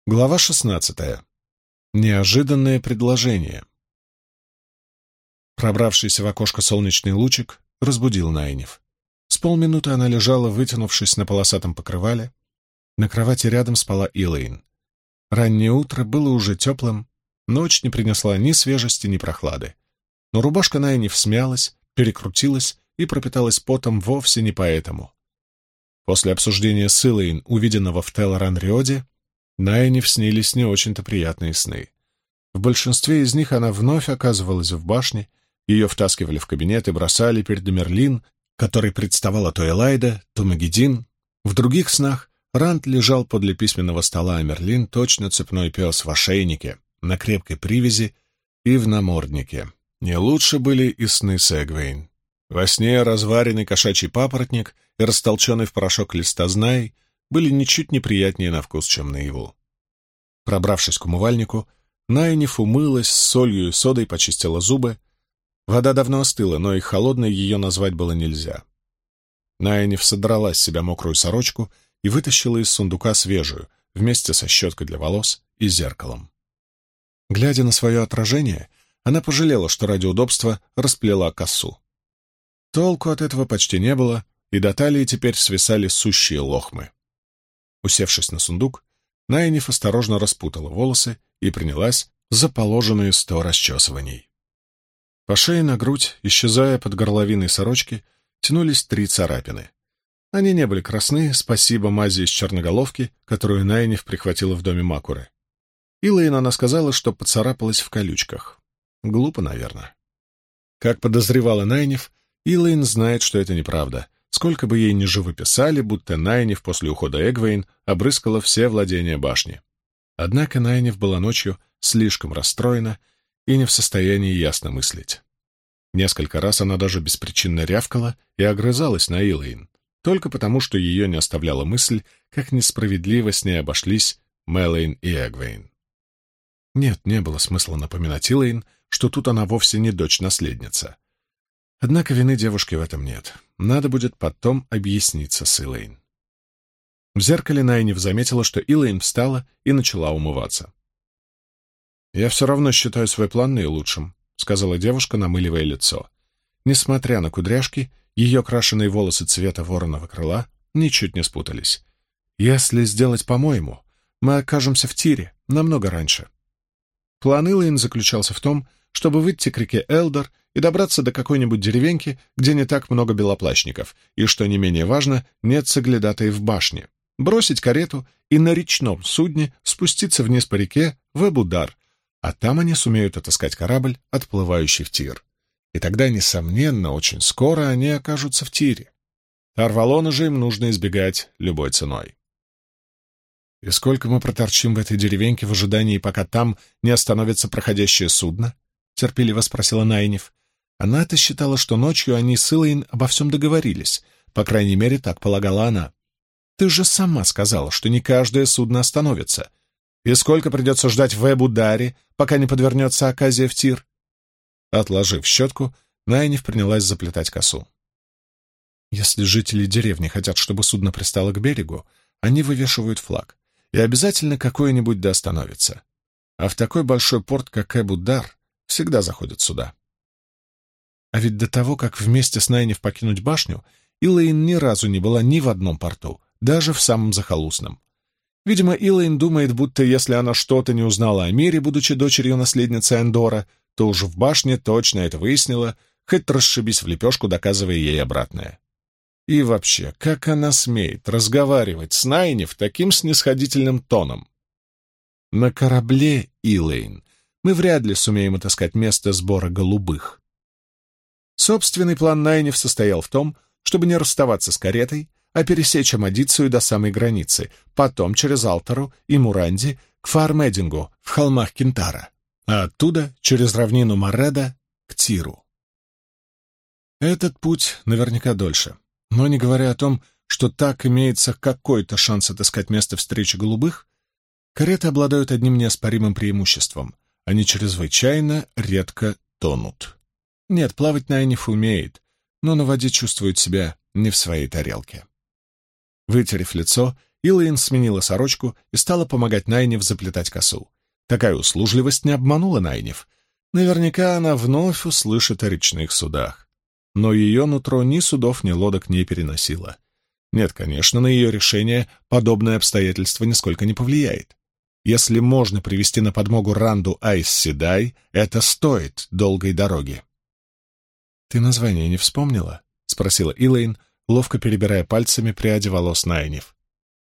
Глава 16. Неожиданное предложение. Пробравшийся в окошко солнечный лучик разбудил Найниф. С полминуты она лежала, вытянувшись на полосатом покрывале. На кровати рядом спала Илэйн. Раннее утро было уже теплым, ночь не принесла ни свежести, ни прохлады. Но рубашка Найниф смялась, перекрутилась и пропиталась потом вовсе не поэтому. После обсуждения с Илэйн, увиденного в Телоран-Риоде, Найниф снились не очень-то приятные сны. В большинстве из них она вновь оказывалась в башне, ее втаскивали в кабинет и бросали перед Мерлин, которой представала то Элайда, то Магедин. В других снах Ранд лежал подле письменного стола, а Мерлин точно цепной пес в ошейнике, на крепкой привязи и в наморднике. Не лучше были и сны с Эгвейн. Во сне разваренный кошачий папоротник и растолченный в порошок листознай были ничуть неприятнее на вкус, чем наяву. Пробравшись к умывальнику, Найниф умылась с солью и содой, почистила зубы. Вода давно остыла, но и холодной ее назвать было нельзя. Найниф содрала с себя мокрую сорочку и вытащила из сундука свежую, вместе со щеткой для волос и зеркалом. Глядя на свое отражение, она пожалела, что ради удобства расплела косу. Толку от этого почти не было, и до талии теперь свисали сущие лохмы. Усевшись на сундук, Найниф осторожно распутала волосы и принялась за положенные 100 расчесываний. По шее на грудь, исчезая под горловиной сорочки, тянулись 3 царапины. Они не были красны, спасибо мази из черноголовки, которую Найниф прихватила в доме Макуры. Илэйн она сказала, что поцарапалась в колючках. Глупо, наверное. Как подозревала Найниф, Илэйн знает, что это неправда. Сколько бы ей ни живописали, будто Найниф после ухода Эгвейн обрыскала все владения башни. Однако Найниф была ночью слишком расстроена и не в состоянии ясно мыслить. Несколько раз она даже беспричинно рявкала и огрызалась на Илэйн, только потому, что ее не оставляла мысль, как несправедливо с ней обошлись Мэлэйн и Эгвейн. Нет, не было смысла напоминать Илэйн, что тут она вовсе не дочь-наследница. Однако вины девушки в этом нет. Надо будет потом объясниться с Илэйн. В зеркале Найниф заметила, что Илэйн встала и начала умываться. «Я все равно считаю свой план наилучшим», — сказала девушка, намыливая лицо. Несмотря на кудряшки, ее крашеные волосы цвета вороного крыла ничуть не спутались. «Если сделать по-моему, мы окажемся в Тире намного раньше». План Илэйн заключался в том, чтобы выйти к реке Элдор и добраться до какой-нибудь деревеньки, где не так много белоплащников, и, что не менее важно, нет соглядатаев в башне, бросить карету и на речном судне спуститься вниз по реке в Эбудар, а там они сумеют отыскать корабль, отплывающий в Тир. И тогда, несомненно, очень скоро они окажутся в Тире. Тарвалона же им нужно избегать любой ценой. «И сколько мы проторчим в этой деревеньке в ожидании, пока там не остановится проходящее судно?» — терпеливо спросила Найниф. Она-то считала, что ночью они с Илэйн обо всем договорились, по крайней мере, так полагала она. «Ты же сама сказала, что не каждое судно остановится. И сколько придется ждать в Эбударе, пока не подвернется оказия в Тир?» Отложив щетку, Найниф принялась заплетать косу. «Если жители деревни хотят, чтобы судно пристало к берегу, они вывешивают флаг, и обязательно какое-нибудь да остановится. А в такой большой порт, как Эбудар, всегда заходят суда. А ведь до того, как вместе с Найниф покинуть башню, Илэйн ни разу не была ни в одном порту, даже в самом захолустном. Видимо, Илэйн думает, будто если она что-то не узнала о мире, будучи дочерью наследницы Эндора, то уже в башне точно это выяснила, хоть расшибись в лепешку, доказывая ей обратное. И вообще, как она смеет разговаривать с Найниф таким снисходительным тоном? На корабле, Илэйн, мы вряд ли сумеем отыскать место сбора голубых. Собственный план Найниф состоял в том, чтобы не расставаться с каретой, а пересечь Амадицию до самой границы, потом через Алтару и Муранди к Фармедингу в холмах Кентара, а оттуда через равнину Мореда к Тиру. Этот путь наверняка дольше, но не говоря о том, что так имеется какой-то шанс отыскать место встречи голубых, кареты обладают одним неоспоримым преимуществом — они чрезвычайно редко тонут. Нет, плавать Найниф умеет, но на воде чувствует себя не в своей тарелке. Вытерев лицо, Илэйн сменила сорочку и стала помогать Найниф заплетать косу. Такая услужливость не обманула Найниф. Наверняка она вновь услышит о речных судах. Но ее нутро ни судов, ни лодок не переносило. Нет, конечно, на ее решение подобное обстоятельство нисколько не повлияет. Если можно привести на подмогу Ранду Айс Седай, это стоит долгой дороги. «Ты название не вспомнила?» — спросила Илэйн, ловко перебирая пальцами пряди волос Найниф.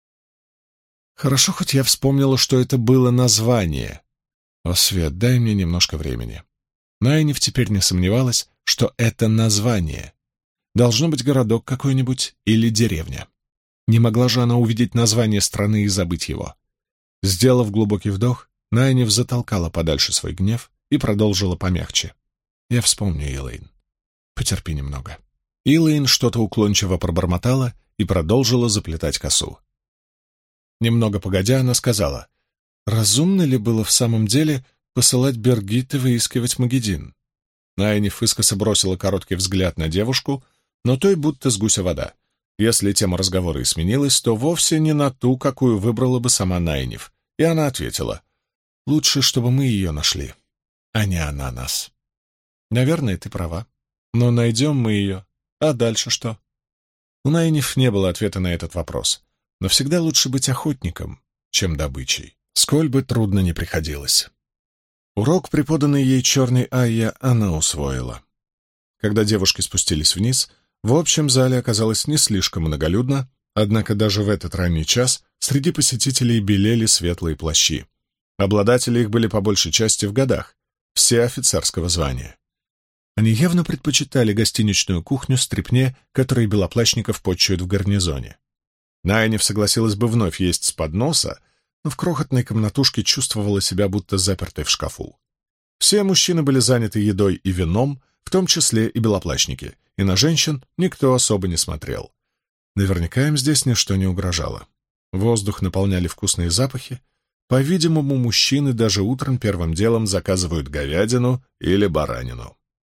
«Хорошо, хоть я вспомнила, что это было название. О, Свет, дай мне немножко времени». Найниф теперь не сомневалась, что это название. Должно быть городок какой-нибудь или деревня. Не могла же она увидеть название страны и забыть его. Сделав глубокий вдох, Найниф затолкала подальше свой гнев и продолжила помягче. «Я вспомню, Илэйн. Потерпи немного». Илэйн что-то уклончиво пробормотала и продолжила заплетать косу. Немного погодя, она сказала, «Разумно ли было в самом деле посылать Бергитте выискивать Магеддин?» Найниф искоса бросила короткий взгляд на девушку, но той будто с гуся вода. Если тема разговора и сменилась, то вовсе не на ту, какую выбрала бы сама Найниф. И она ответила, «Лучше, чтобы мы ее нашли, а не она нас». «Наверное, ты права. Но найдем мы ее. А дальше что?» У Найниф не было ответа на этот вопрос. Но всегда лучше быть охотником, чем добычей, сколь бы трудно ни приходилось. Урок, преподанный ей черной Айя, она усвоила. Когда девушки спустились вниз, в общем зале оказалось не слишком многолюдно, однако даже в этот ранний час среди посетителей белели светлые плащи. Обладатели их были по большей части в годах, все офицерского звания. Они явно предпочитали гостиничную кухню стряпне, которой белоплащников почуют в гарнизоне. Найниф согласилась бы вновь есть с подноса, но в крохотной комнатушке чувствовала себя будто запертой в шкафу. Все мужчины были заняты едой и вином, в том числе и белоплащники, и на женщин никто особо не смотрел. Наверняка им здесь ничто не угрожало. Воздух наполняли вкусные запахи. По-видимому, мужчины даже утром первым делом заказывают говядину или баранину.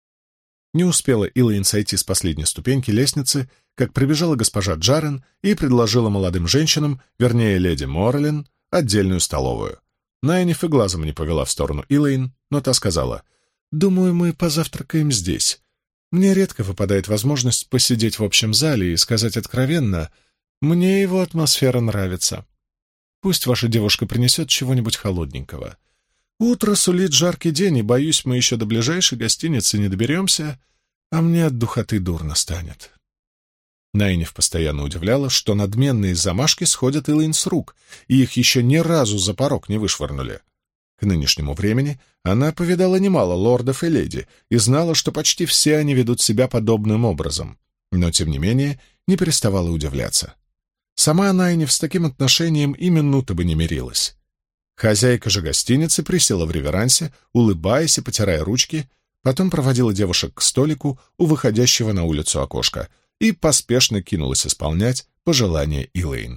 Не успела Илэйн сойти с последней ступеньки лестницы, как прибежала госпожа Джарен и предложила молодым женщинам, вернее, леди Морэлин, отдельную столовую. Найниф и глазом не повела в сторону Илэйн, но та сказала, «Думаю, мы позавтракаем здесь. Мне редко выпадает возможность посидеть в общем зале и сказать откровенно, мне его атмосфера нравится. Пусть ваша девушка принесет чего-нибудь холодненького. Утро сулит жаркий день, и, боюсь, мы еще до ближайшей гостиницы не доберемся, а мне от духоты дурно станет». Найниф постоянно удивляла, что надменные замашки сходят Илэйн с рук, и их еще ни разу за порог не вышвырнули. К нынешнему времени она повидала немало лордов и леди и знала, что почти все они ведут себя подобным образом, но, тем не менее, не переставала удивляться. Сама Найниф с таким отношением и минуты бы не мирилась. Хозяйка же гостиницы присела в реверансе, улыбаясь и потирая ручки, потом проводила девушек к столику у выходящего на улицу окошка и поспешно кинулась исполнять пожелания Илэйн.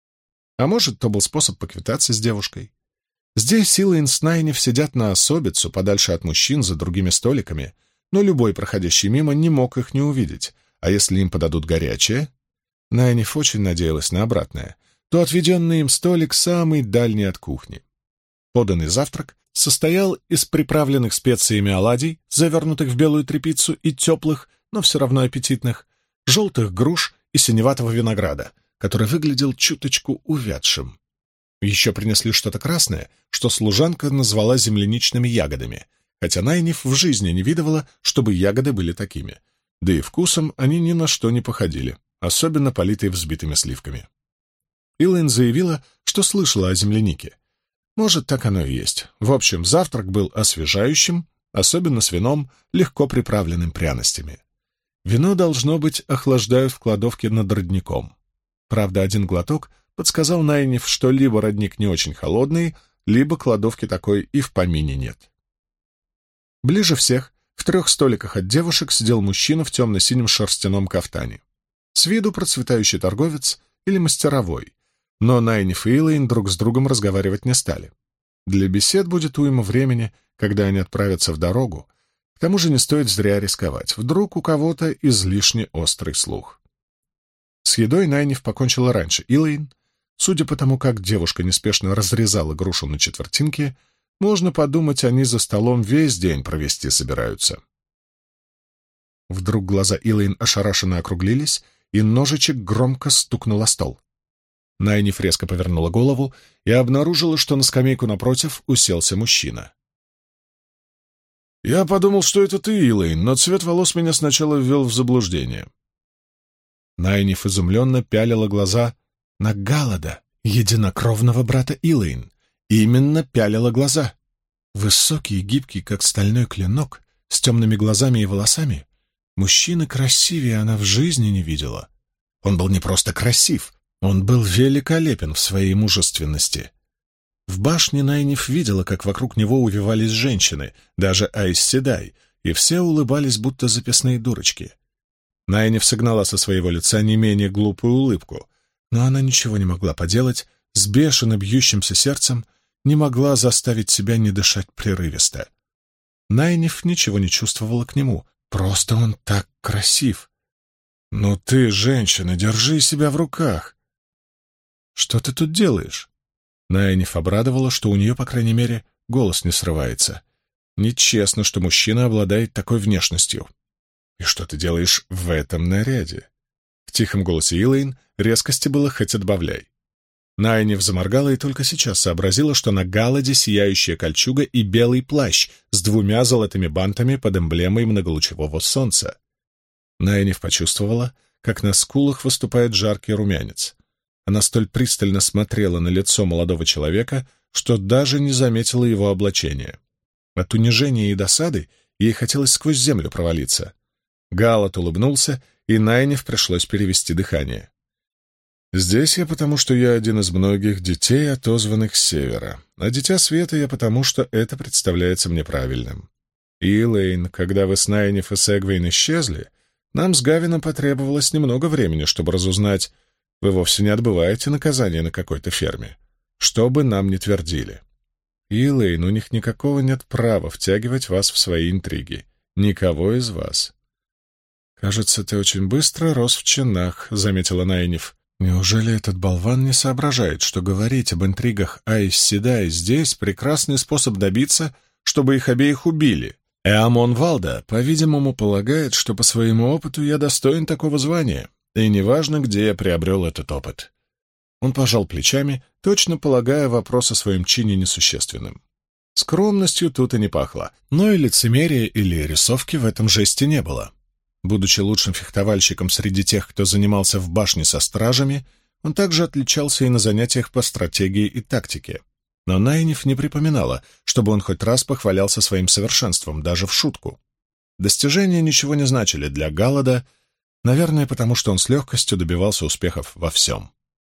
А может, то был способ поквитаться с девушкой. Здесь Илэйн с Найниф сидят на особицу, подальше от мужчин, за другими столиками, но любой проходящий мимо не мог их не увидеть, а если им подадут горячее? Найниф очень надеялась на обратное, то отведенный им столик самый дальний от кухни. Поданный завтрак состоял из приправленных специями оладий, завернутых в белую тряпицу, и теплых, но все равно аппетитных, желтых груш и синеватого винограда, который выглядел чуточку увядшим. Еще принесли что-то красное, что служанка назвала земляничными ягодами, хотя Найниф в жизни не видывала, чтобы ягоды были такими. Да и вкусом они ни на что не походили, особенно политые взбитыми сливками. Илэйн заявила, что слышала о землянике. Может, так оно и есть. В общем, завтрак был освежающим, особенно с вином, легко приправленным пряностями. Вино, должно быть, охлаждают в кладовке над родником. Правда, один глоток подсказал Найниф, что либо родник не очень холодный, либо кладовки такой и в помине нет. Ближе всех, в 3 столиках от девушек, сидел мужчина в темно-синем шерстяном кафтане. С виду процветающий торговец или мастеровой, но Найниф и Илэйн друг с другом разговаривать не стали. Для бесед будет уйма времени, когда они отправятся в дорогу. К тому же не стоит зря рисковать. Вдруг у кого-то излишне острый слух. С едой Найниф покончила раньше Илэйн, Судя по тому, как девушка неспешно разрезала грушу на четвертинки, можно подумать, они за столом весь день провести собираются. Вдруг глаза Илэйн ошарашенно округлились, и ножичек громко стукнул о стол. Найниф резко повернула голову и обнаружила, что на скамейку напротив уселся мужчина. «Я подумал, что это ты, Илэйн, но цвет волос меня сначала ввел в заблуждение». Найниф изумленно пялила глаза на Галлада, единокровного брата Илэйн. Именно пялила глаза. Высокий и гибкий, как стальной клинок, с темными глазами и волосами. Мужчины красивее она в жизни не видела. Он был не просто красив, он был великолепен в своей мужественности. В башне Найниф видела, как вокруг него увивались женщины, даже Айс Седай, и все улыбались, будто записные дурочки. Найниф согнала со своего лица не менее глупую улыбку, но она ничего не могла поделать, с бешено бьющимся сердцем не могла заставить себя не дышать прерывисто. Найниф ничего не чувствовала к нему, просто он так красив. «Ну ты, женщина, держи себя в руках!» «Что ты тут делаешь?» Найниф обрадовала, что у нее, по крайней мере, голос не срывается. Нечестно, что мужчина обладает такой внешностью. «И что ты делаешь в этом наряде?» В тихом голосе Илэйн резкости было хоть отбавляй. Найниф заморгала и только сейчас сообразила, что на Галладе сияющая кольчуга и белый плащ с 2 золотыми бантами под эмблемой многолучевого солнца. Найниф почувствовала, как на скулах выступает жаркий румянец. Она столь пристально смотрела на лицо молодого человека, что даже не заметила его облачения. От унижения и досады ей хотелось сквозь землю провалиться. Галлад улыбнулся, и Найниф пришлось перевести дыхание. «Здесь я потому, что я один из многих детей, отозванных с севера, а дитя света я потому, что это представляется мне правильным. Илэйн, когда вы с Найниф и Сэгвейн исчезли, нам с Гавином потребовалось немного времени, чтобы разузнать, вы вовсе не отбываете наказание на какой-то ферме, что бы нам ни твердили. Илэйн, у них никакого нет права втягивать вас в свои интриги. Никого из вас». «Кажется, ты очень быстро рос в чинах», — заметила Найниф. «Неужели этот болван не соображает, что говорить об интригах Айс Седай здесь — прекрасный способ добиться, чтобы их обеих убили? Эамон Валда, по-видимому, полагает, что по своему опыту я достоин такого звания, и неважно, где я приобрел этот опыт». Он пожал плечами, точно полагая вопрос о своем чине несущественным. Скромностью тут и не пахло, но и лицемерия или рисовки в этом жесте не было. Будучи лучшим фехтовальщиком среди тех, кто занимался в башне со стражами, он также отличался и на занятиях по стратегии и тактике. Но Найниф не припоминала, чтобы он хоть раз похвалялся своим совершенством, даже в шутку. Достижения ничего не значили для Галлада, наверное, потому что он с легкостью добивался успехов во всем.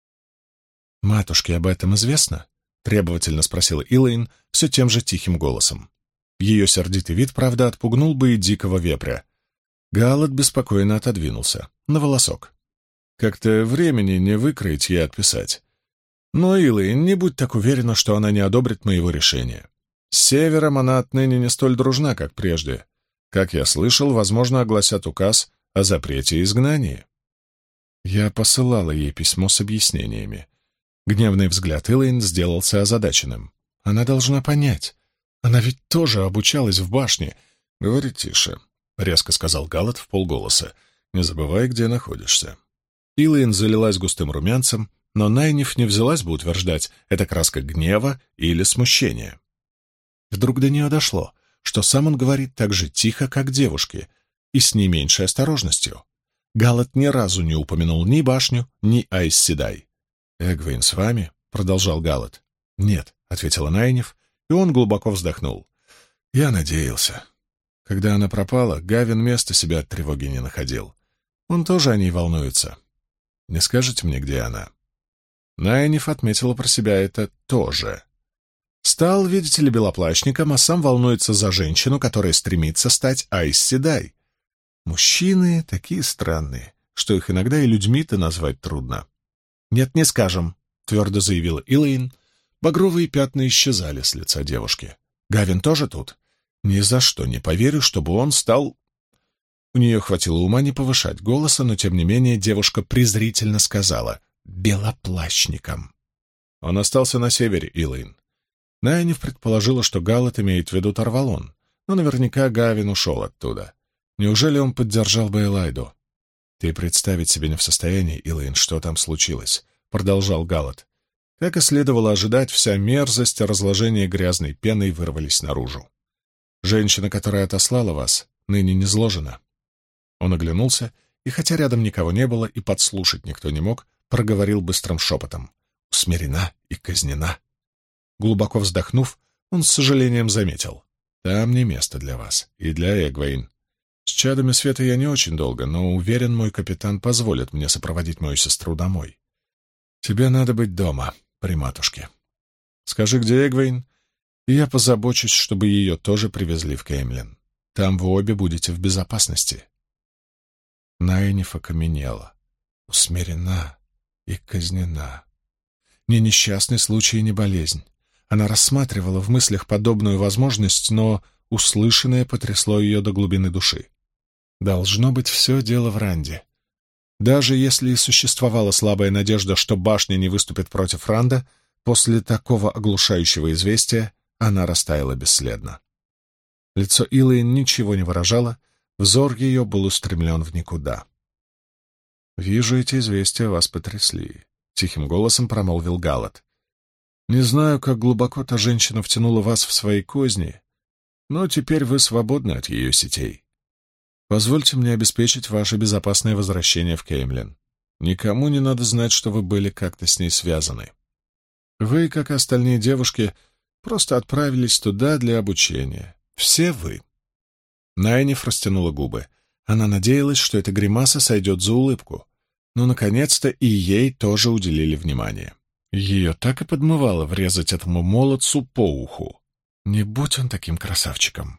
«Матушке об этом известно?» — требовательно спросила Илэйн все тем же тихим голосом. Ее сердитый вид, правда, отпугнул бы и дикого вепря. Галлад беспокойно отодвинулся, на волосок. «Как-то времени не выкроить ей отписать. Но, Илэйн, не будь так уверена, что она не одобрит моего решения. С севером она отныне не столь дружна, как прежде. Как я слышал, возможно, огласят указ о запрете изгнания». Я посылала ей письмо с объяснениями. Гневный взгляд Илэйн сделался озадаченным. Она должна понять. Она ведь тоже обучалась в башне. «Говори тише», — резко сказал Галлад вполголоса. «Не забывай, где находишься». Илэйн залилась густым румянцем, но Найниф не взялась бы утверждать, это краска гнева или смущения. Вдруг до нее дошло, что сам он говорит так же тихо, как девушки, и с не меньшей осторожностью. Галлад ни разу не упомянул ни башню, ни Айс Седай. «Эгвейн с вами?» — продолжал Галлад. «Нет», — ответила Найниф, и он глубоко вздохнул. «Я надеялся». Когда она пропала, Гавин места себя от тревоги не находил. Он тоже о ней волнуется. Не скажете мне, где она?» Найниф отметила про себя это тоже. Стал, видите ли, белоплащником, а сам волнуется за женщину, которая стремится стать Айс Седай. Мужчины такие странные, что их иногда и людьми-то назвать трудно. «Нет, не скажем», — твердо заявила Илэйн. Багровые пятна исчезали с лица девушки. «Гавин тоже тут?» «Ни за что не поверю, чтобы он стал...» У нее хватило ума не повышать голоса, но, тем не менее, девушка презрительно сказала: белоплащником. Он остался на севере, Илэйн. Найниф предположила, что Галат имеет в виду Тарвалон, но наверняка Гавин ушел оттуда. Неужели он поддержал бы Элайду? «Ты представить себе не в состоянии, Илэйн, что там случилось», — продолжал Галат. Как и следовало ожидать, вся мерзость и разложение грязной пеной вырвались наружу. «Женщина, которая отослала вас, ныне низложена». Он оглянулся, и хотя рядом никого не было и подслушать никто не мог, проговорил быстрым шепотом: «Усмирена и казнена». Глубоко вздохнув, он с сожалением заметил: «Там не место для вас и для Эгвейн. С чадами света я не очень долго, но уверен, мой капитан позволит мне сопроводить мою сестру домой. Тебе надо быть дома, при матушке. Скажи, где Эгвейн, и я позабочусь, чтобы ее тоже привезли в Кеймлин. Там вы обе будете в безопасности». Найниф окаменела. Усмирена и казнена. Ни несчастный случай, ни болезнь. Она рассматривала в мыслях подобную возможность, но услышанное потрясло ее до глубины души. Должно быть, все дело в Ранде. Даже если и существовала слабая надежда, что башня не выступит против Ранда, после такого оглушающего известия она растаяла бесследно. Лицо Илэйн ничего не выражало, взор ее был устремлен в никуда. «Вижу, эти известия вас потрясли», — тихим голосом промолвил Галат. «Не знаю, как глубоко та женщина втянула вас в свои козни, но теперь вы свободны от ее сетей. Позвольте мне обеспечить ваше безопасное возвращение в Кеймлин. Никому не надо знать, что вы были как-то с ней связаны. Вы, как и остальные девушки, просто отправились туда для обучения. Все вы». Найниф растянула губы. Она надеялась, что эта гримаса сойдет за улыбку, но, наконец-то, и ей тоже уделили внимание. Ее так и подмывало врезать этому молодцу по уху. Не будь он таким красавчиком.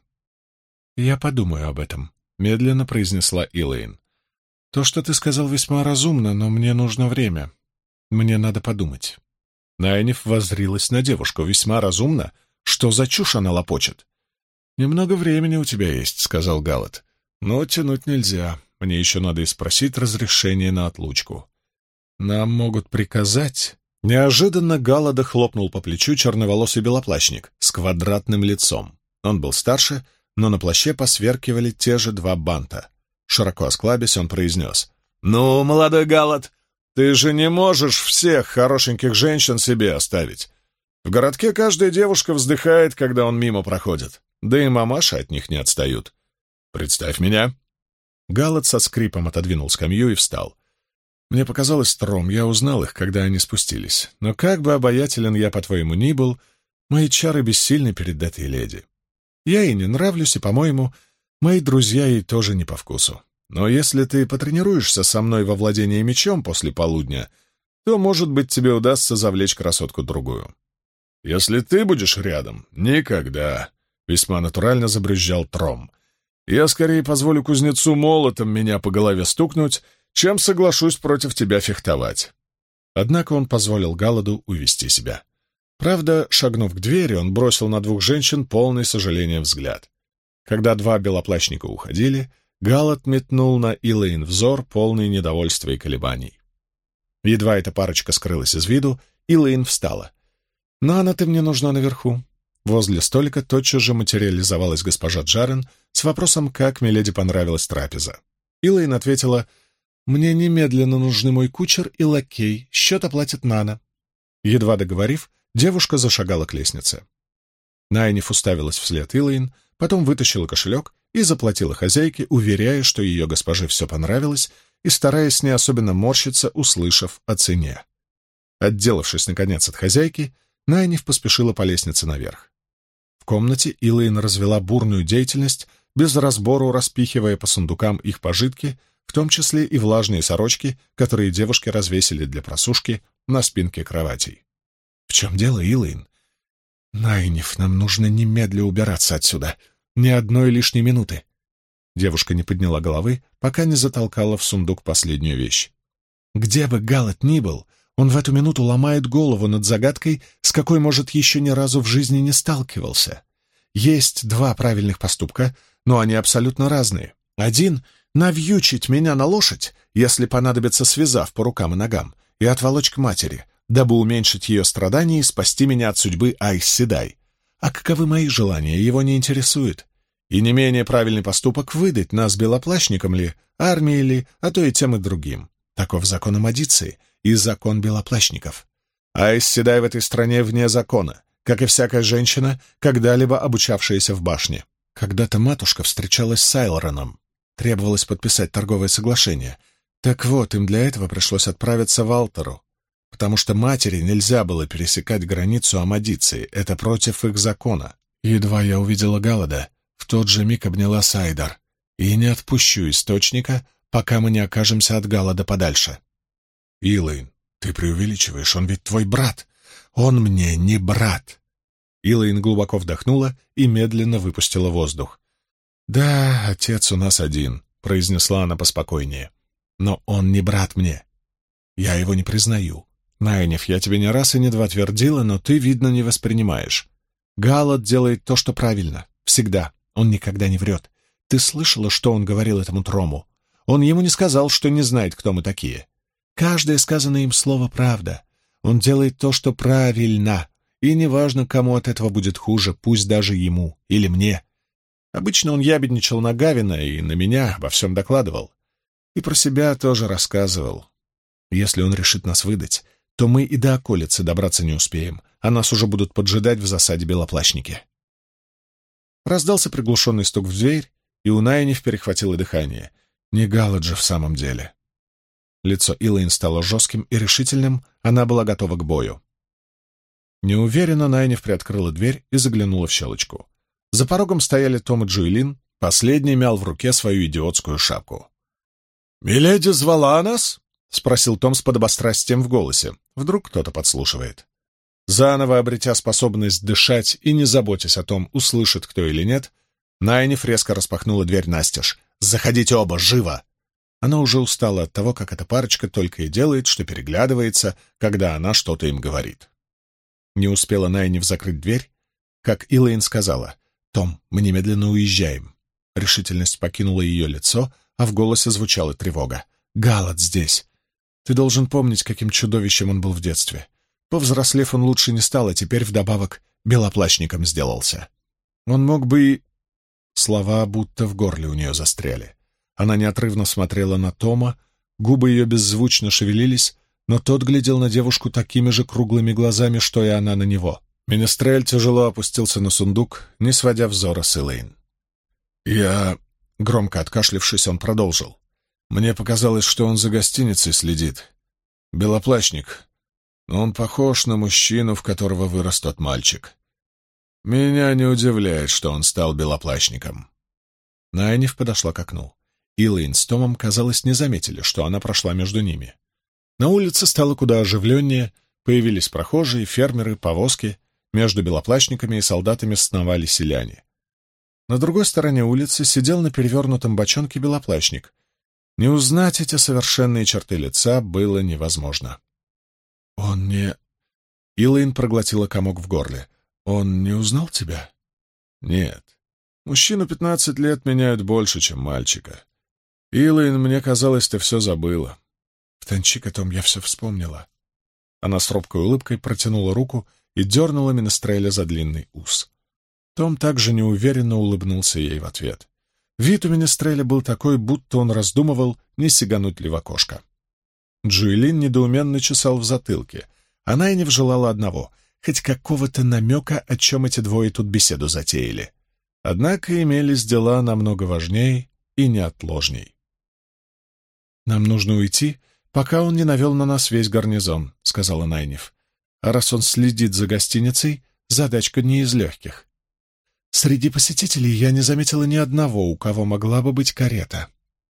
«Я подумаю об этом», — медленно произнесла Илэйн. «То, что ты сказал, весьма разумно, но мне нужно время. Мне надо подумать». Найниф воззрилась на девушку. «Весьма разумно? Что за чушь она лопочет?» «Немного времени у тебя есть», — сказал Галат. «Но тянуть нельзя. Мне еще надо и спросить разрешение на отлучку. Нам могут приказать...» Неожиданно Галада хлопнул по плечу черноволосый белоплащник с квадратным лицом. Он был старше, но на плаще посверкивали те же два банта. Широко осклабясь, он произнес: «Ну, молодой Галат, ты же не можешь всех хорошеньких женщин себе оставить. В городке каждая девушка вздыхает, когда он мимо проходит, да и мамаши от них не отстают. Представь меня». Галат со скрипом отодвинул скамью и встал. «Мне показалось, Тром, я узнал их, когда они спустились. Но как бы обаятелен я, по-твоему, ни был, мои чары бессильны перед этой леди. Я ей не нравлюсь, и, по-моему, мои друзья ей тоже не по вкусу. Но если ты потренируешься со мной во владении мечом после полудня, то, может быть, тебе удастся завлечь красотку-другую. Если ты будешь рядом, никогда», — весьма натурально забрюзжал Тром. «Я скорее позволю кузнецу молотом меня по голове стукнуть, чем соглашусь против тебя фехтовать». Однако он позволил Галаду увести себя. Правда, шагнув к двери, он бросил на двух женщин полный сожаления взгляд. Когда два белоплащника уходили, Галат метнул на Илэйн взор, полный недовольства и колебаний. Едва эта парочка скрылась из виду, Илэйн встала. «Нана, ты мне нужна наверху». Возле столика тотчас же материализовалась госпожа Джарен с вопросом, как миледи понравилась трапеза. Илэйн ответила: «Мне немедленно нужны мой кучер и лакей, счет оплатит Нана». Едва договорив, девушка зашагала к лестнице. Найниф уставилась вслед Илэйн, потом вытащила кошелек и заплатила хозяйке, уверяя, что ее госпоже все понравилось, и стараясь не особенно морщиться, услышав о цене. Отделавшись, наконец, от хозяйки, Найниф поспешила по лестнице наверх. В комнате Илэйн развела бурную деятельность, без разбору распихивая по сундукам их пожитки, в том числе и влажные сорочки, которые девушки развесили для просушки на спинке кроватей. «В чем дело, Илэйн?» «Найниф, нам нужно немедля убираться отсюда. Ни одной лишней минуты». Девушка не подняла головы, пока не затолкала в сундук последнюю вещь. «Где бы Галат ни был, он в эту минуту ломает голову над загадкой, с какой, может, еще ни разу в жизни не сталкивался. Есть два правильных поступка, но они абсолютно разные. Один — навьючить меня на лошадь, если понадобится, связав по рукам и ногам, и отволочь к матери, дабы уменьшить ее страдания и спасти меня от судьбы Айс Седай. А каковы мои желания, его не интересует. И не менее правильный поступок — выдать нас белоплащникам ли, армии ли, а то и тем и другим. Таков закон Амадиции и закон белоплащников. Айс Седай в этой стране вне закона, как и всякая женщина, когда-либо обучавшаяся в башне. Когда-то матушка встречалась с Айлроном. Требовалось подписать торговое соглашение. Так вот, им для этого пришлось отправиться в Алтеру, потому что матери нельзя было пересекать границу Амадиции, это против их закона. Едва я увидела Галлада, в тот же миг обняла Сайдар. И не отпущу источника, пока мы не окажемся от Галлада подальше. Илэйн, ты преувеличиваешь, он ведь твой брат. Он мне не брат. Илэйн глубоко вдохнула и медленно выпустила воздух. «Да, отец у нас один», — произнесла она поспокойнее. «Но он не брат мне. Я его не признаю. Найниф, я тебе не раз и не два твердила, но ты, видно, не воспринимаешь. Галлад делает то, что правильно. Всегда. Он никогда не врет. Ты слышала, что он говорил этому Трому? Он ему не сказал, что не знает, кто мы такие. Каждое сказанное им слово — правда. Он делает то, что правильно, и неважно, кому от этого будет хуже, пусть даже ему или мне. Обычно он ябедничал на Гавина и на меня обо всем докладывал. И про себя тоже рассказывал. Если он решит нас выдать, то мы и до околицы добраться не успеем, а нас уже будут поджидать в засаде белоплащники». Раздался приглушенный стук в дверь, и у Найниф перехватило дыхание. Не Галлад же в самом деле. Лицо Илэйн стало жестким и решительным, она была готова к бою. Неуверенно Найниф приоткрыла дверь и заглянула в щелочку. За порогом стояли Том и Джуэлин, последний мял в руке свою идиотскую шапку. «Миледи звала нас?» — спросил Том с подобострастием в голосе. Вдруг кто-то подслушивает. Заново обретя способность дышать и не заботясь о том, услышит кто или нет, Найниф резко распахнула дверь настежь. «Заходите оба, живо!» Она уже устала от того, как эта парочка только и делает, что переглядывается, когда она что-то им говорит. Не успела Найниф закрыть дверь, как Илэйн сказала: «Том, мы немедленно уезжаем». Решительность покинула ее лицо, а в голосе звучала тревога. «Галлад здесь. Ты должен помнить, каким чудовищем он был в детстве. Повзрослев, он лучше не стал, а теперь вдобавок белоплащником сделался. Он мог бы и...» Слова будто в горле у нее застряли. Она неотрывно смотрела на Тома, губы ее беззвучно шевелились, но тот глядел на девушку такими же круглыми глазами, что и она на него. Менестрель тяжело опустился на сундук, не сводя взора с Илэйн. Громко откашлившись, он продолжил. «Мне показалось, что он за гостиницей следит. Белоплащник, но он похож на мужчину, в которого вырос тот мальчик. Меня не удивляет, что он стал белоплащником». Найниф подошла к окну. Илэйн с Томом, казалось, не заметили, что она прошла между ними. На улице стало куда оживленнее, появились прохожие, фермеры, повозки. Между белоплащниками и солдатами сновали селяне. На другой стороне улицы сидел на перевернутом бочонке белоплащник. Не узнать эти совершенные черты лица было невозможно. «Он не...» Илэйн проглотила комок в горле. «Он не узнал тебя?» «Нет. Мужчину 15 лет меняют больше, чем мальчика. Илэйн, мне казалось, ты все забыла». «Втанчик, о том я все вспомнила». Она с робкой улыбкой протянула руку и дернула Менестреля за длинный ус. Том также неуверенно улыбнулся ей в ответ. Вид у Менестреля был такой, будто он раздумывал, не сигануть ли в окошко. Джуэлин недоуменно чесал в затылке. Она и не вжелала одного, хоть какого-то намека, о чем эти двое тут беседу затеяли. Однако имелись дела намного важней и неотложней. «Нам нужно уйти, пока он не навел на нас весь гарнизон», — сказала Найниф. «А раз он следит за гостиницей, задачка не из легких. Среди посетителей я не заметила ни одного, у кого могла бы быть карета».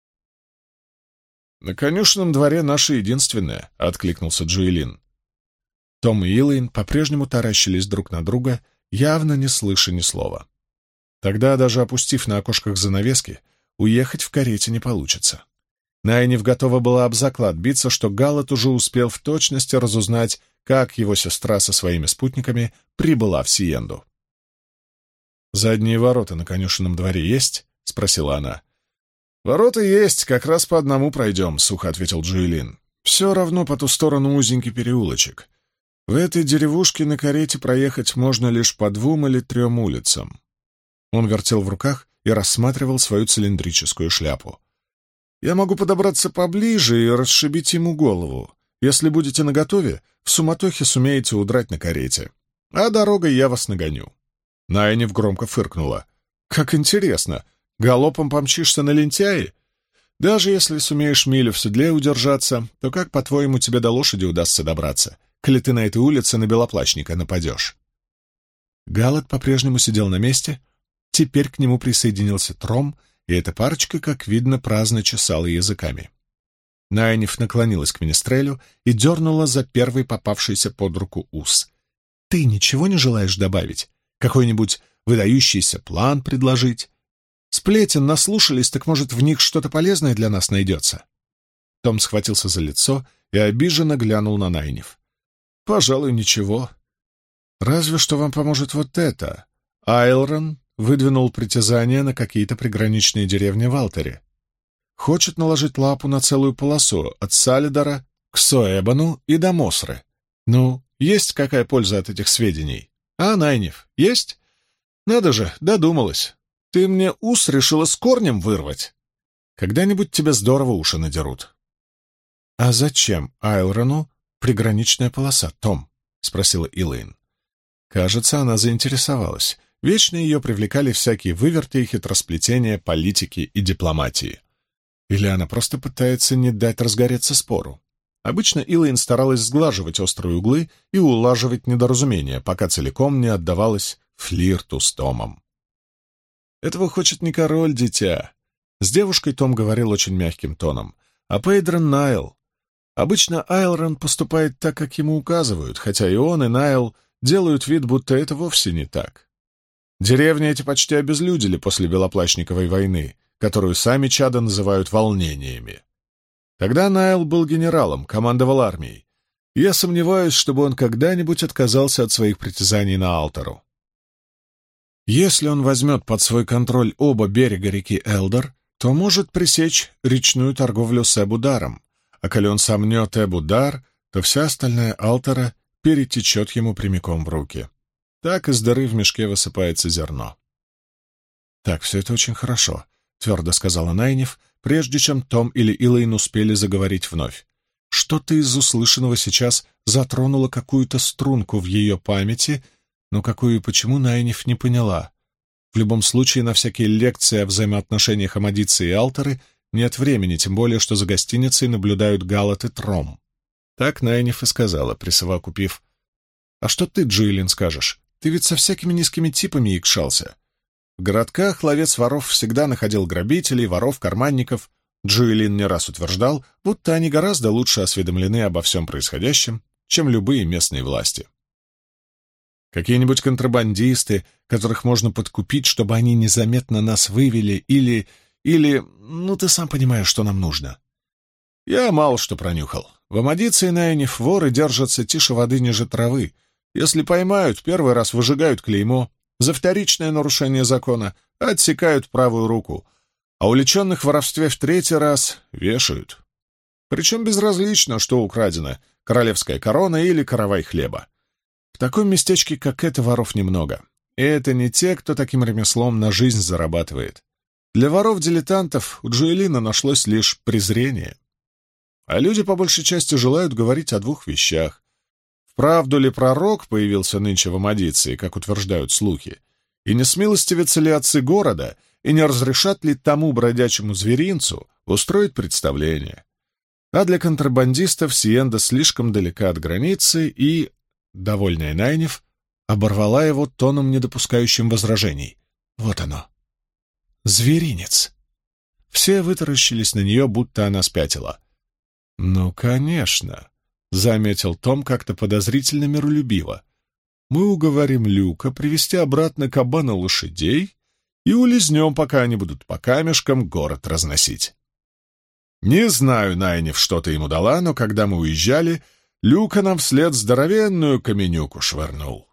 «На конюшенном дворе наша единственная», — откликнулся Джуэлин. Том и Илэйн по-прежнему таращились друг на друга, явно не слыша ни слова. Тогда, даже опустив на окошках занавески, уехать в карете не получится. Найниф готова была об заклад биться, что Галлад уже успел в точности разузнать, как его сестра со своими спутниками прибыла в Сиенду. «Задние ворота на конюшенном дворе есть?» — спросила она. «Ворота есть, как раз по одному пройдем», — сухо ответил Джуэлин. Все равно по ту сторону узенький переулочек. В этой деревушке на карете проехать можно лишь по 2 или 3 улицам. Он вертел в руках и рассматривал свою цилиндрическую шляпу. Я могу подобраться поближе и расшибить ему голову. Если будете наготове, в суматохе сумеете удрать на карете. А дорогой я вас нагоню. Найниф громко фыркнула. Как интересно, галопом помчишься на лентяи? Даже если сумеешь милю в седле удержаться, то как, по-твоему, тебе до лошади удастся добраться, коли ты на этой улице на белоплащника нападешь? Галат по-прежнему сидел на месте. Теперь к нему присоединился Тром, и эта парочка, как видно, праздно чесала языками. Найниф наклонилась к Менестрелю и дернула за первый попавшийся под руку ус. «Ты ничего не желаешь добавить? Какой-нибудь выдающийся план предложить? Сплетен наслушались, так, может, в них что-то полезное для нас найдется?» Том схватился за лицо и обиженно глянул на Найниф. «Пожалуй, ничего. Разве что вам поможет вот это. Айлрон выдвинул притязание на какие-то приграничные деревни в Алтере. Хочет наложить лапу на целую полосу от Салидора к Соэбану и до Мосры. Ну, есть какая польза от этих сведений? А, Найниф, есть? Надо же, додумалась. Ты мне ус решила с корнем вырвать. Когда-нибудь тебе здорово уши надерут». «А зачем Айлрону приграничная полоса, Том?» — спросила Илэйн. Кажется, она заинтересовалась. Вечно ее привлекали всякие выверты и хитросплетения политики и дипломатии. Или она просто пытается не дать разгореться спору. Обычно Илэйн старалась сглаживать острые углы и улаживать недоразумения, пока целиком не отдавалась флирту с Томом. «Этого хочет не король, дитя». С девушкой Том говорил очень мягким тоном. «А Пейдрон Найл. Обычно Айлрон поступает так, как ему указывают, хотя и он, и Найл делают вид, будто это вовсе не так. Деревни эти почти обезлюдили после Белоплащниковой войны, которую сами чада называют волнениями. Тогда Найл был генералом, командовал армией. Я сомневаюсь, чтобы он когда-нибудь отказался от своих притязаний на Алтеру. Если он возьмет под свой контроль оба берега реки Элдор, то может пресечь речную торговлю с Эбударом, а коли он сомнет Эбудар, то вся остальная Алтера перетечет ему прямиком в руки. Так из дыры в мешке высыпается зерно. «Так, все это очень хорошо», — твердо сказала Найниф, прежде чем Том или Илэйн успели заговорить вновь. Что-то из услышанного сейчас затронуло какую-то струнку в ее памяти, но какую и почему Найниф не поняла. В любом случае, на всякие лекции о взаимоотношениях Амадицы и Алтеры нет времени, тем более, что за гостиницей наблюдают Галат и Тром. Так Найниф и сказала, присовокупив: «А что ты, Джуэлин, скажешь? Ты ведь со всякими низкими типами якшался. В городках ловец воров всегда находил грабителей, воров, карманников. Джуэлин не раз утверждал, будто они гораздо лучше осведомлены обо всем происходящем, чем любые местные власти. Какие-нибудь контрабандисты, которых можно подкупить, чтобы они незаметно нас вывели, или... Ну, ты сам понимаешь, что нам нужно. Я мало что пронюхал. В Амадице и Найниф воры держатся тише воды ниже травы. Если поймают, первый раз выжигают клеймо, за вторичное нарушение закона отсекают правую руку, а уличенных в воровстве в 3-й раз вешают. Причем безразлично, что украдено — королевская корона или каравай хлеба. В таком местечке, как это, воров немного. И это не те, кто таким ремеслом на жизнь зарабатывает. Для воров-дилетантов у Джуэлина нашлось лишь презрение. А люди по большей части желают говорить о 2 вещах. Вправду ли пророк появился нынче в Амадиции, как утверждают слухи, и не смилостивятся ли отцы города, и не разрешат ли тому бродячему зверинцу устроить представление. А для контрабандистов Сиенда слишком далека от границы, и, довольная Найниф, оборвала его тоном, не допускающим возражений. Вот оно. Зверинец. Все вытаращились на нее, будто она спятила. «Ну, конечно», — заметил Том как-то подозрительно миролюбиво. «Мы уговорим Люка привести обратно кабана лошадей и улизнем, пока они будут по камешкам город разносить». Не знаю, Найниф что-то ему дала, но когда мы уезжали, Люка нам вслед здоровенную каменюку швырнул.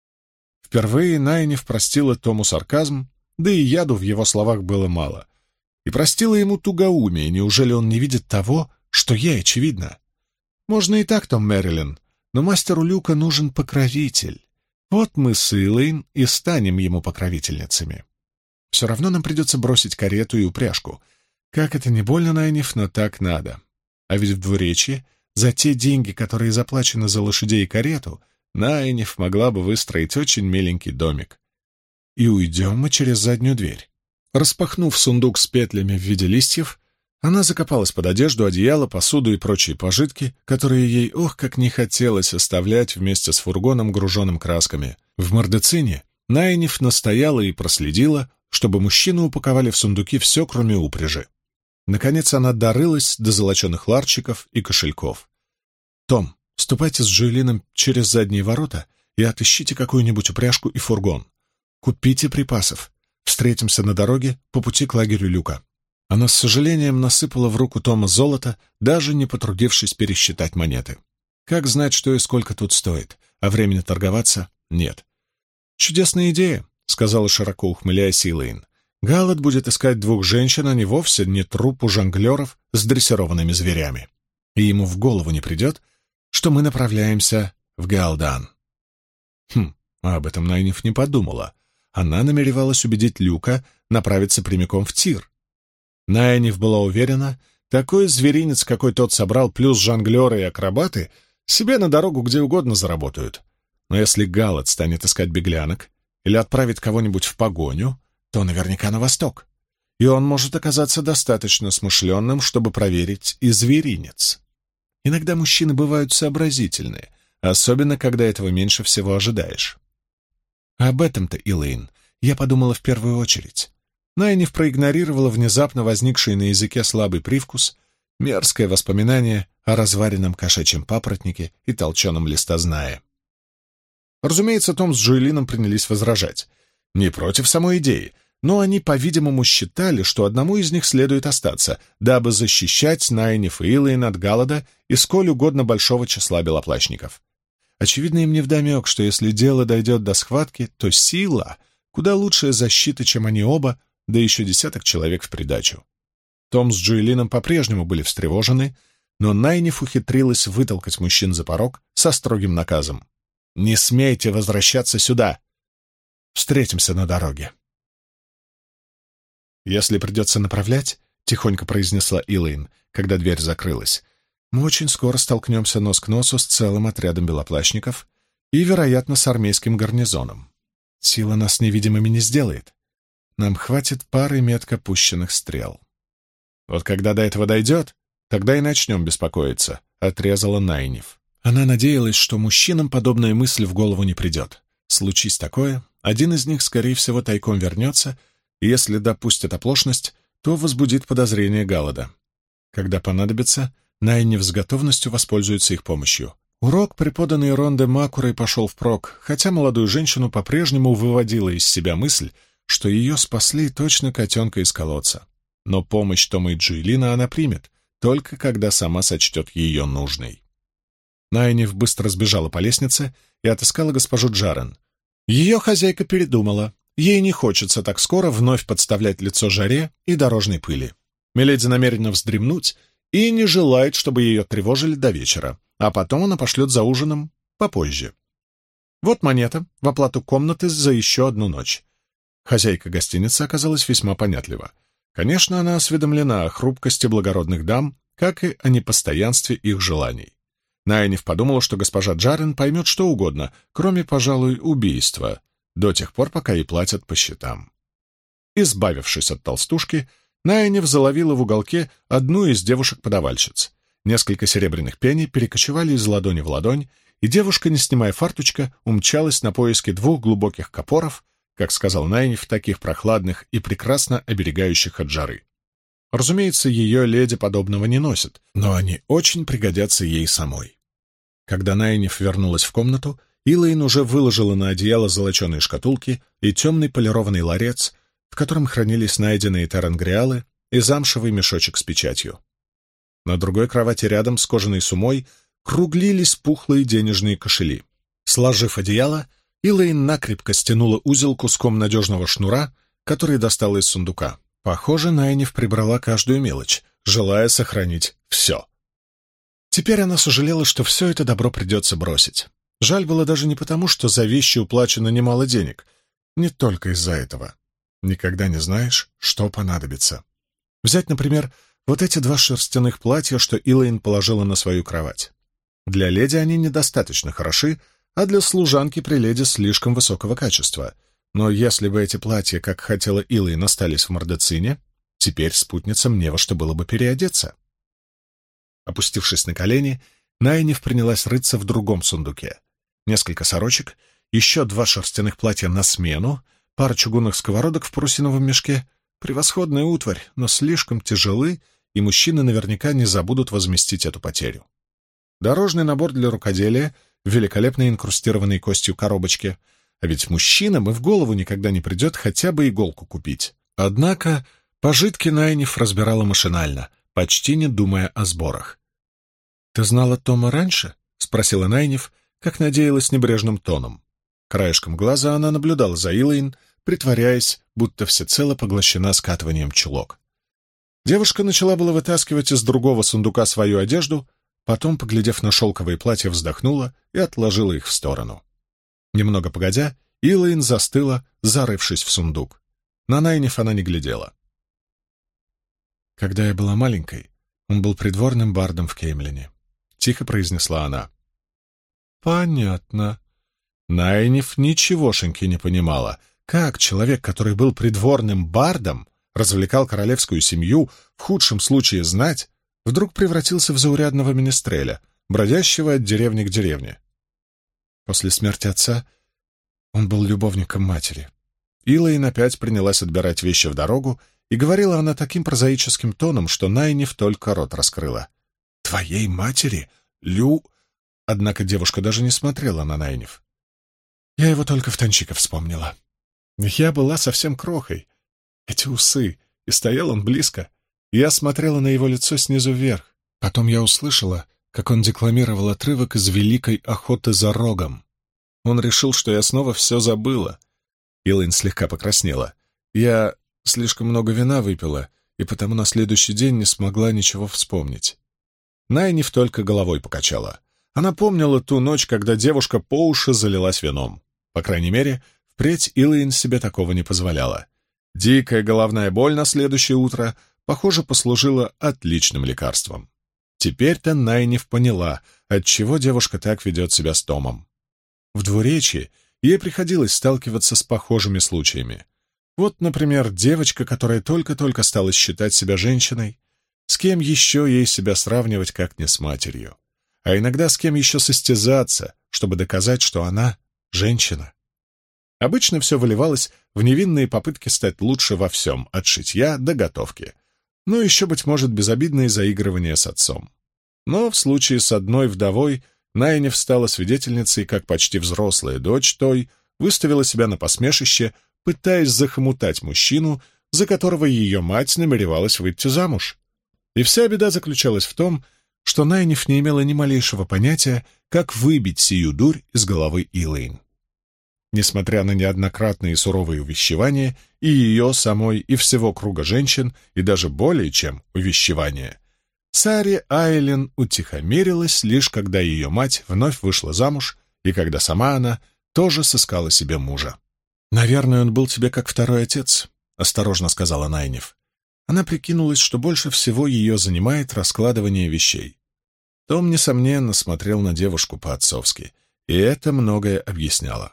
Впервые Найниф простила Тому сарказм, да и яду в его словах было мало. И простила ему тугоумие, неужели он не видит того, что ей очевидно? Можно и так, Том Мэрилин, но мастеру Люка нужен покровитель. Вот мы с Элэйн и станем ему покровительницами. Все равно нам придется бросить карету и упряжку. Как это не больно, Найниф, но так надо. А ведь в двуречье за те деньги, которые заплачены за лошадей и карету, Найниф могла бы выстроить очень миленький домик. И уйдем мы через заднюю дверь. Распахнув сундук с петлями в виде листьев, она закопалась под одежду, одеяло, посуду и прочие пожитки, которые ей, ох, как не хотелось оставлять вместе с фургоном, груженным красками. В Мардецине Найниф настояла и проследила, чтобы мужчины упаковали в сундуки все, кроме упряжи. Наконец она дорылась до золоченых ларчиков и кошельков. «Том, ступайте с Джоэлином через задние ворота и отыщите какую-нибудь упряжку и фургон. Купите припасов. Встретимся на дороге по пути к лагерю Люка». Она с сожалением насыпала в руку Тома золото, даже не потрудившись пересчитать монеты. Как знать, что и сколько тут стоит, а времени торговаться нет. «Чудесная идея», — сказала широко ухмыляясь Элэйн. «Галлад будет искать двух женщин, а не вовсе не труппу жонглеров с дрессированными зверями. И ему в голову не придет, что мы направляемся в Галдан». А об этом Найниф не подумала. Она намеревалась убедить Люка направиться прямиком в Тир. Найниф была уверена, такой зверинец, какой тот собрал, плюс жонглеры и акробаты, себе на дорогу где угодно заработают. Но если Галлад станет искать беглянок или отправит кого-нибудь в погоню, то наверняка на восток. И он может оказаться достаточно смышленным, чтобы проверить и зверинец. Иногда мужчины бывают сообразительные, особенно когда этого меньше всего ожидаешь. Об этом-то, Элэйн, я подумала в первую очередь. Найниф проигнорировала внезапно возникший на языке слабый привкус, мерзкое воспоминание о разваренном кошачьем папоротнике и толченом листозная. Разумеется, Том с Джоэлином принялись возражать. Не против самой идеи, но они, по-видимому, считали, что одному из них следует остаться, дабы защищать Найниф и Элэйн от Галлада и сколь угодно большого числа белоплащников. Очевидно, им невдомек, что если дело дойдет до схватки, то сила — куда лучшая защита, чем они оба, да еще десяток человек в придачу. Том с Джоэлином по-прежнему были встревожены, но Найниф ухитрилась вытолкать мужчин за порог со строгим наказом. «Не смейте возвращаться сюда! Встретимся на дороге!» «Если придется направлять, — тихонько произнесла Элэйн, когда дверь закрылась, — мы очень скоро столкнемся нос к носу с целым отрядом белоплащников и, вероятно, с армейским гарнизоном. Сила нас невидимыми не сделает. Нам хватит пары метко пущенных стрел. Вот когда до этого дойдет, тогда и начнем беспокоиться», — отрезала Найниф. Она надеялась, что мужчинам подобная мысль в голову не придет. Случись такое, один из них, скорее всего, тайком вернется, и если допустит оплошность, то возбудит подозрение Галлада. Когда понадобится, Найниф с готовностью воспользуется их помощью. Урок, преподанный Ронде Макурой, пошел впрок, хотя молодую женщину по-прежнему выводила из себя мысль, что ее спасли точно котенка из колодца. Но помощь Тома и Джоэлина она примет, только когда сама сочтет ее нужной. Найниф быстро сбежала по лестнице и отыскала госпожу Джарен. Ее хозяйка передумала. Ей не хочется так скоро вновь подставлять лицо жаре и дорожной пыли. Миледи намерена вздремнуть и не желает, чтобы ее тревожили до вечера, а потом она пошлет за ужином попозже. Вот монета в оплату комнаты за еще одну ночь. Хозяйка гостиницы оказалась весьма понятлива. Конечно, она осведомлена о хрупкости благородных дам, как и о непостоянстве их желаний. Найниф подумала, что госпожа Джарен поймет что угодно, кроме, пожалуй, убийства, до тех пор, пока ей платят по счетам. Избавившись от толстушки, Найниф заловила в уголке одну из девушек-подавальщиц. Несколько серебряных пеней перекочевали из ладони в ладонь, и девушка, не снимая фарточка, умчалась на поиски двух глубоких капоров, как сказал Найниф, таких прохладных и прекрасно оберегающих от жары. Разумеется, ее леди подобного не носят, но они очень пригодятся ей самой. Когда Найниф вернулась в комнату, Элэйн уже выложила на одеяло золоченые шкатулки и темный полированный ларец, в котором хранились найденные тарангриалы и замшевый мешочек с печатью. На другой кровати рядом с кожаной сумой круглились пухлые денежные кошели. Сложив одеяло, Элэйн накрепко стянула узел куском надежного шнура, который достала из сундука. Похоже, Найниф прибрала каждую мелочь, желая сохранить все. Теперь она сожалела, что все это добро придется бросить. Жаль было даже не потому, что за вещи уплачено немало денег. Не только из-за этого. Никогда не знаешь, что понадобится. Взять, например, вот эти 2 шерстяных платья, что Илэйн положила на свою кровать. Для леди они недостаточно хороши, а для служанки при леди слишком высокого качества. Но если бы эти платья, как хотела Илэйн, остались в Мардецине, теперь спутницам не во что было бы переодеться. Опустившись на колени, Найниф принялась рыться в другом сундуке. Несколько сорочек, еще 2 шерстяных платья на смену, пара чугунных сковородок в парусиновом мешке. Превосходная утварь, но слишком тяжелы, и мужчины наверняка не забудут возместить эту потерю. Дорожный набор для рукоделия в великолепной инкрустированной костью коробочке. А ведь мужчинам и в голову никогда не придет хотя бы иголку купить. Однако пожитки Найниф разбирала машинально, почти не думая о сборах. «Ты знала Тома раньше?» — спросила Найниф, как надеялась, небрежным тоном. Краешком глаза она наблюдала за Илэйн, притворяясь, будто всецело поглощена скатыванием чулок. Девушка начала было вытаскивать из другого сундука свою одежду, потом, поглядев на шелковые платья, вздохнула и отложила их в сторону. Немного погодя, Илэйн застыла, зарывшись в сундук. На Найниф она не глядела. «Когда я была маленькой, он был придворным бардом в Кеймлине», — тихо произнесла она. «Понятно». Найниф ничегошеньки не понимала. Как человек, который был придворным бардом, развлекал королевскую семью, в худшем случае знать, вдруг превратился в заурядного министреля, бродящего от деревни к деревне. После смерти отца он был любовником матери. Илэйн опять принялась отбирать вещи в дорогу, и говорила она таким прозаическим тоном, что Найниф только рот раскрыла. «Твоей матери? Однако девушка даже не смотрела на Найниф. «Я его только в Танчика вспомнила. Я была совсем крохой. Эти усы, и стоял он близко. Я смотрела на его лицо снизу вверх. Потом я услышала, как он декламировал отрывок из «Великой охоты за рогом». Он решил, что я снова все забыла». Илэйн слегка покраснела. «Я слишком много вина выпила, и потому на следующий день не смогла ничего вспомнить». Найниф только головой покачала. Она помнила ту ночь, когда девушка по уши залилась вином. По крайней мере, впредь Илэйн себе такого не позволяла. Дикая головная боль на следующее утро, похоже, послужила отличным лекарством. Теперь-то Найниф поняла, отчего девушка так ведет себя с Томом. В двуречии ей приходилось сталкиваться с похожими случаями. Вот, например, девочка, которая только-только стала считать себя женщиной, с кем еще ей себя сравнивать, как не с матерью? А иногда с кем еще состязаться, чтобы доказать, что она женщина? Обычно все выливалось в невинные попытки стать лучше во всем, от шитья до готовки. Ну, еще, быть может, безобидные заигрывания с отцом. Но в случае с одной вдовой Найниф стала свидетельницей, как почти взрослая дочь той выставила себя на посмешище, пытаясь захомутать мужчину, за которого ее мать намеревалась выйти замуж. И вся беда заключалась в том, что Найниф не имела ни малейшего понятия, как выбить сию дурь из головы Илэйн. Несмотря на неоднократные суровые увещевания и ее самой, и всего круга женщин, и даже более чем увещевания, Сари Айлен утихомирилась лишь когда ее мать вновь вышла замуж и когда сама она тоже сыскала себе мужа. «Наверное, он был тебе как второй отец», — осторожно сказала Найниф. Она прикинулась, что больше всего ее занимает раскладывание вещей. Том, несомненно, смотрел на девушку по-отцовски, и это многое объясняло.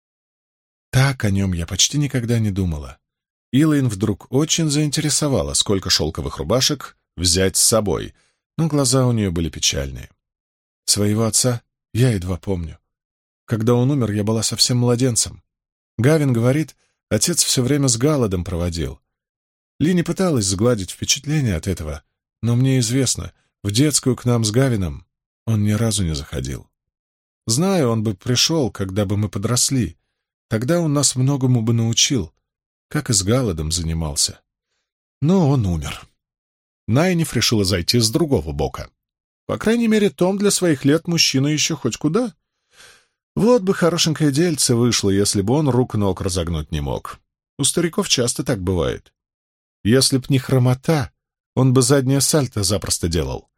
Так о нем я почти никогда не думала. Илэйн вдруг очень заинтересовала, сколько шелковых рубашек взять с собой, но глаза у нее были печальные. Своего отца я едва помню. Когда он умер, я была совсем младенцем. Гавин говорит, отец все время с Галадом проводил. Лини пыталась сгладить впечатление от этого, но мне известно, в детскую к нам с Гавином он ни разу не заходил. Знаю, он бы пришел, когда бы мы подросли. Тогда он нас многому бы научил, как и с Галадом занимался. Но он умер. Найниф решила зайти с другого бока. По крайней мере, Том для своих лет мужчина еще хоть куда. Вот бы хорошенькое дельце вышло, если бы он рук-ног разогнуть не мог. У стариков часто так бывает. Если б не хромота, он бы заднее сальто запросто делал.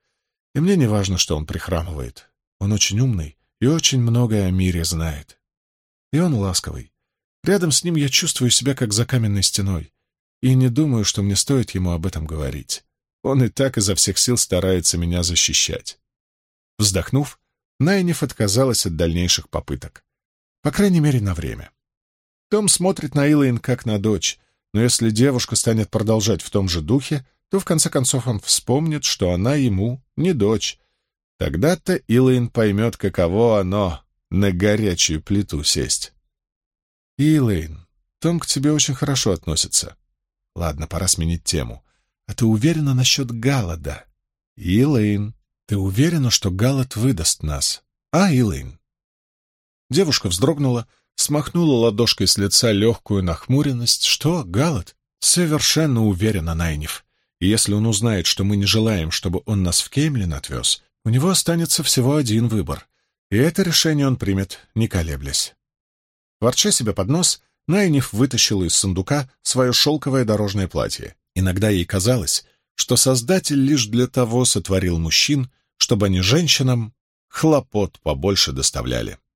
И мне не важно, что он прихрамывает. Он очень умный и очень многое о мире знает. И он ласковый. Рядом с ним я чувствую себя как за каменной стеной, и не думаю, что мне стоит ему об этом говорить. Он и так изо всех сил старается меня защищать. Вздохнув, Найниф отказалась от дальнейших попыток. По крайней мере, на время. Том смотрит на Илэйн как на дочь, но если девушка станет продолжать в том же духе, то в конце концов он вспомнит, что она ему не дочь. Тогда-то Илэйн поймет, каково оно на горячую плиту сесть. «Илэйн, Том к тебе очень хорошо относится. Ладно, пора сменить тему. А ты уверена насчет Галлада? Илэйн, ты уверена, что Галлад выдаст нас? А, Илэйн?» Девушка вздрогнула, смахнула ладошкой с лица легкую нахмуренность. «Что, Галлад?» «Совершенно уверена, Найниф. И если он узнает, что мы не желаем, чтобы он нас в Кеймлин отвез, у него останется всего один выбор, и это решение он примет, не колеблясь». Ворча себе под нос, Найниф вытащила из сундука свое шелковое дорожное платье. Иногда ей казалось, что Создатель лишь для того сотворил мужчин, чтобы они женщинам хлопот побольше доставляли.